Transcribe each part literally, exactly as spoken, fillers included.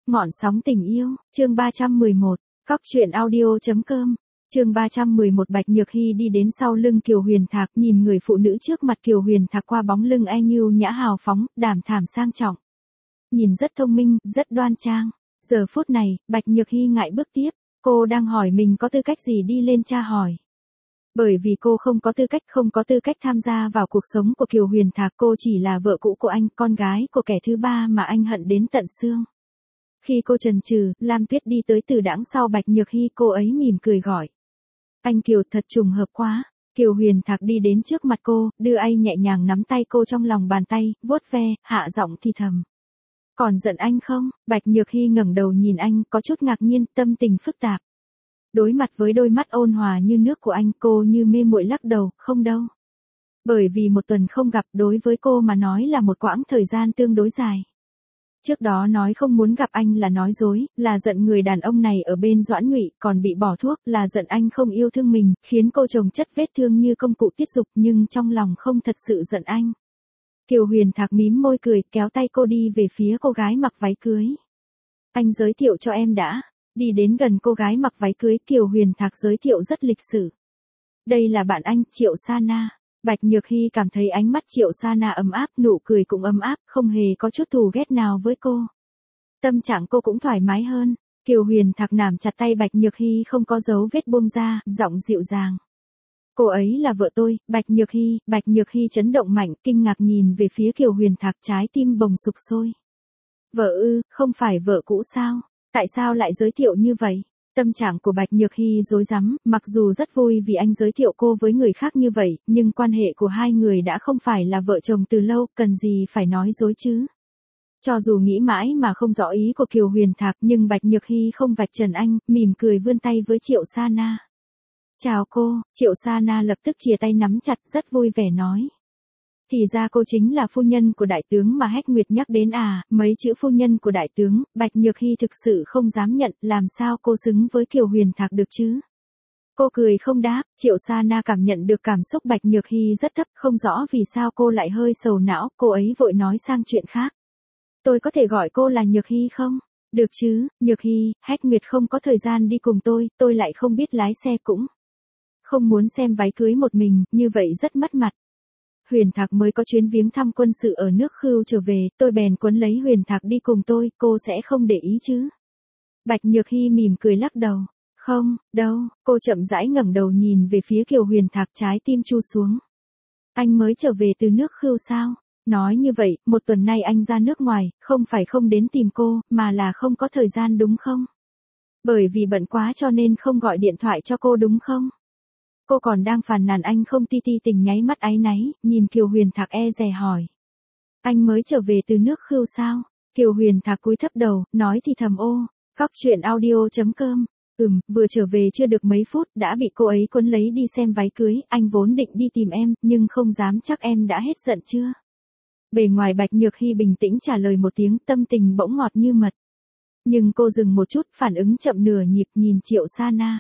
Ngọn sóng tình yêu, chương ba trăm mười một, cóc truyện audio.com, chương ba trăm mười một. Bạch Nhược Hy đi đến sau lưng Kiều Huyền Thạc, nhìn người phụ nữ trước mặt Kiều Huyền Thạc qua bóng lưng e nhu nhã hào phóng, đảm thảm sang trọng. Nhìn rất thông minh, rất đoan trang. Giờ phút này, Bạch Nhược Hy ngại bước tiếp, cô đang hỏi mình có tư cách gì đi lên tra hỏi. Bởi vì cô không có tư cách, không có tư cách tham gia vào cuộc sống của Kiều Huyền Thạc, cô chỉ là vợ cũ của anh, con gái của kẻ thứ ba mà anh hận đến tận xương. Khi cô chần chừ, Lam Tuyết đi tới từ đằng sau Bạch Nhược Hy, cô ấy mỉm cười gọi. Anh Kiều, thật trùng hợp quá. Kiều Huyền Thạc đi đến trước mặt cô, đưa tay nhẹ nhàng nắm tay cô trong lòng bàn tay, vuốt ve, hạ giọng thì thầm. Còn giận anh không? Bạch Nhược Hy ngẩng đầu nhìn anh, có chút ngạc nhiên, tâm tình phức tạp. Đối mặt với đôi mắt ôn hòa như nước của anh, cô như mê muội lắc đầu, không đâu. Bởi vì một tuần không gặp đối với cô mà nói là một quãng thời gian tương đối dài. Trước đó nói không muốn gặp anh là nói dối, là giận người đàn ông này ở bên Doãn Ngụy, còn bị bỏ thuốc, là giận anh không yêu thương mình, khiến cô chồng chất vết thương như công cụ tiết dục, nhưng trong lòng không thật sự giận anh. Kiều Huyền Thạc mím môi cười, kéo tay cô đi về phía cô gái mặc váy cưới. Anh giới thiệu cho em đã. Đi đến gần cô gái mặc váy cưới, Kiều Huyền Thạc giới thiệu rất lịch sự. Đây là bạn anh, Triệu Sa Na. Bạch Nhược Hy cảm thấy ánh mắt Triệu Sa Na ấm áp, nụ cười cũng ấm áp, không hề có chút thù ghét nào với cô. Tâm trạng cô cũng thoải mái hơn. Kiều Huyền Thạc nắm chặt tay Bạch Nhược Hy, không có dấu vết buông ra, giọng dịu dàng. Cô ấy là vợ tôi, Bạch Nhược Hy. Bạch Nhược Hy chấn động mạnh, kinh ngạc nhìn về phía Kiều Huyền Thạc, trái tim bồng sục sôi. Vợ ư, không phải vợ cũ sao? Tại sao lại giới thiệu như vậy? Tâm trạng của Bạch Nhược Hy rối rắm, mặc dù rất vui vì anh giới thiệu cô với người khác như vậy, nhưng quan hệ của hai người đã không phải là vợ chồng từ lâu, cần gì phải nói dối chứ? Cho dù nghĩ mãi mà không rõ ý của Kiều Huyền Thạc, nhưng Bạch Nhược Hy không vạch trần anh, mỉm cười vươn tay với Triệu Sa Na. Chào cô. Triệu Sa Na lập tức chìa tay nắm chặt, rất vui vẻ nói. Thì ra cô chính là phu nhân của đại tướng mà Hách Nguyệt nhắc đến à? Mấy chữ phu nhân của đại tướng, Bạch Nhược Hy thực sự không dám nhận, làm sao cô xứng với Kiều Huyền Thạc được chứ? Cô cười không đáp. Triệu Sa Na cảm nhận được cảm xúc Bạch Nhược Hy rất thấp, không rõ vì sao cô lại hơi sầu não, cô ấy vội nói sang chuyện khác. Tôi có thể gọi cô là Nhược Hy không? Được chứ, Nhược Hy. Hách Nguyệt không có thời gian đi cùng tôi, tôi lại không biết lái xe cũng không muốn xem váy cưới một mình, như vậy rất mất mặt. Huyền Thạc mới có chuyến viếng thăm quân sự ở nước Khưu trở về, tôi bèn quấn lấy Huyền Thạc đi cùng tôi, cô sẽ không để ý chứ? Bạch Nhược Hy mỉm cười lắc đầu. Không, đâu. Cô chậm rãi ngẩng đầu nhìn về phía Kiều Huyền Thạc, trái tim chu xuống. Anh mới trở về từ nước Khưu sao? Nói như vậy, một tuần nay anh ra nước ngoài, không phải không đến tìm cô, mà là không có thời gian đúng không? Bởi vì bận quá cho nên không gọi điện thoại cho cô đúng không? Cô còn đang phàn nàn anh không ti ti tình, nháy mắt áy náy, nhìn Kiều Huyền Thạc e dè hỏi. Anh mới trở về từ nước Khưu sao? Kiều Huyền Thạc cúi thấp đầu, nói thì thầm ô, cóc truyện audio.com. Ừm, vừa trở về chưa được mấy phút, đã bị cô ấy quấn lấy đi xem váy cưới, anh vốn định đi tìm em, nhưng không dám chắc em đã hết giận chưa? Bề ngoài Bạch Nhược Hy bình tĩnh trả lời một tiếng, tâm tình bỗng ngọt như mật. Nhưng cô dừng một chút, phản ứng chậm nửa nhịp, nhìn Triệu Sa Na.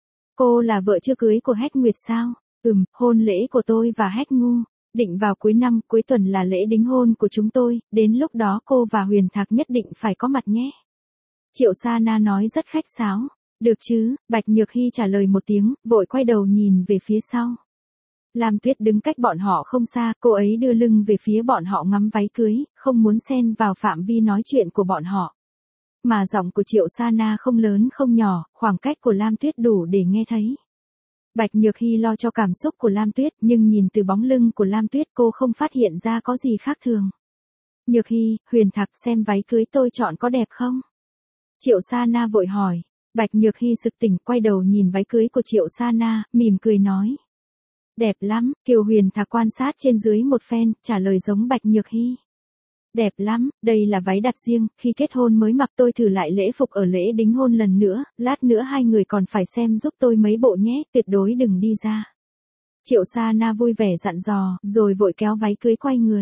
Cô là vợ chưa cưới của Hách Nguyệt sao? Ừm, hôn lễ của tôi và Hách Ngu định vào cuối năm, cuối tuần là lễ đính hôn của chúng tôi, đến lúc đó cô và Huyền Thạc nhất định phải có mặt nhé. Triệu Sa Na nói rất khách sáo. Được chứ? Bạch Nhược Hy trả lời một tiếng, vội quay đầu nhìn về phía sau. Lam Tuyết đứng cách bọn họ không xa, cô ấy đưa lưng về phía bọn họ ngắm váy cưới, không muốn xen vào phạm vi nói chuyện của bọn họ. Mà giọng của Triệu Sa Na không lớn không nhỏ, khoảng cách của Lam Tuyết đủ để nghe thấy. Bạch Nhược Hy lo cho cảm xúc của Lam Tuyết, nhưng nhìn từ bóng lưng của Lam Tuyết cô không phát hiện ra có gì khác thường. Nhược Hy, Huyền Thạc xem váy cưới tôi chọn có đẹp không? Triệu Sa Na vội hỏi. Bạch Nhược Hy sực tỉnh, quay đầu nhìn váy cưới của Triệu Sa Na, mỉm cười nói. Đẹp lắm. Kiều Huyền Thạc quan sát trên dưới một phen, trả lời giống Bạch Nhược Hy. Đẹp lắm, đây là váy đặt riêng, khi kết hôn mới mặc, tôi thử lại lễ phục ở lễ đính hôn lần nữa, lát nữa hai người còn phải xem giúp tôi mấy bộ nhé, tuyệt đối đừng đi ra. Triệu Sa Na vui vẻ dặn dò, rồi vội kéo váy cưới quay người.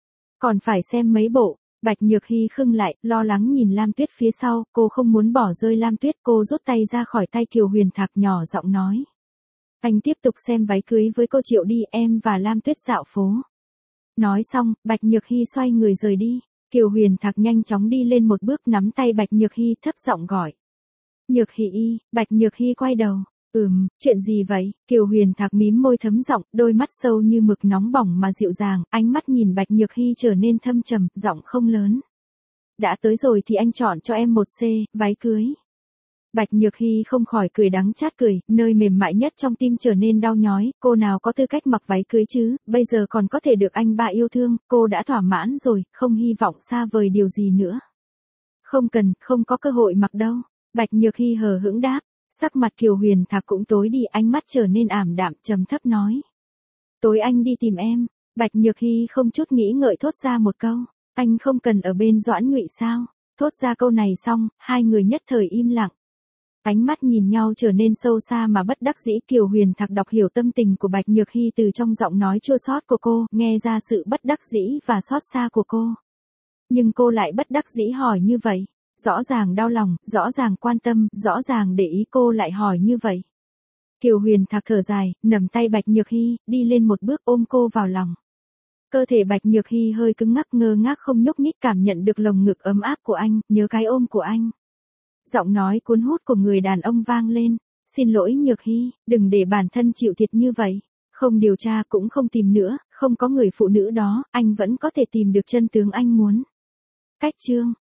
Còn phải xem mấy bộ. Bạch Nhược Hy khựng lại, lo lắng nhìn Lam Tuyết phía sau, cô không muốn bỏ rơi Lam Tuyết, cô rút tay ra khỏi tay Kiều Huyền Thạc, nhỏ giọng nói. Anh tiếp tục xem váy cưới với cô Triệu đi, em và Lam Tuyết dạo phố. Nói xong, Bạch Nhược Hy xoay người rời đi. Kiều Huyền Thạc nhanh chóng đi lên một bước nắm tay Bạch Nhược Hy thấp giọng gọi. Nhược Hy, Bạch Nhược Hy quay đầu. Ừm, chuyện gì vậy? Kiều Huyền Thạc mím môi thấm giọng, đôi mắt sâu như mực nóng bỏng mà dịu dàng, ánh mắt nhìn Bạch Nhược Hy trở nên thâm trầm, giọng không lớn. Đã tới rồi thì anh chọn cho em một C, váy cưới. Bạch Nhược Hy không khỏi cười đắng chát cười, nơi mềm mại nhất trong tim trở nên đau nhói, cô nào có tư cách mặc váy cưới chứ, bây giờ còn có thể được anh ba yêu thương, cô đã thỏa mãn rồi, không hy vọng xa vời điều gì nữa. Không cần, không có cơ hội mặc đâu. Bạch Nhược Hy hờ hững đáp, sắc mặt Kiều Huyền Thạc cũng tối đi, ánh mắt trở nên ảm đạm, trầm thấp nói. Tối anh đi tìm em. Bạch Nhược Hy không chút nghĩ ngợi thốt ra một câu, anh không cần ở bên Doãn Ngụy sao? Thốt ra câu này xong, hai người nhất thời im lặng. Ánh mắt nhìn nhau trở nên sâu xa mà bất đắc dĩ. Kiều Huyền Thạc đọc hiểu tâm tình của Bạch Nhược Hy từ trong giọng nói chua xót của cô, nghe ra sự bất đắc dĩ và xót xa của cô. Nhưng cô lại bất đắc dĩ hỏi như vậy. Rõ ràng đau lòng, rõ ràng quan tâm, rõ ràng để ý cô lại hỏi như vậy. Kiều Huyền Thạc thở dài, nắm tay Bạch Nhược Hy, đi lên một bước ôm cô vào lòng. Cơ thể Bạch Nhược Hy hơi cứng ngắc ngơ ngác không nhúc nhích, cảm nhận được lồng ngực ấm áp của anh, nhớ cái ôm của anh. Giọng nói cuốn hút của người đàn ông vang lên. Xin lỗi Nhược Hy, đừng để bản thân chịu thiệt như vậy. Không điều tra cũng không tìm nữa, không có người phụ nữ đó, anh vẫn có thể tìm được chân tướng anh muốn. Cách chương.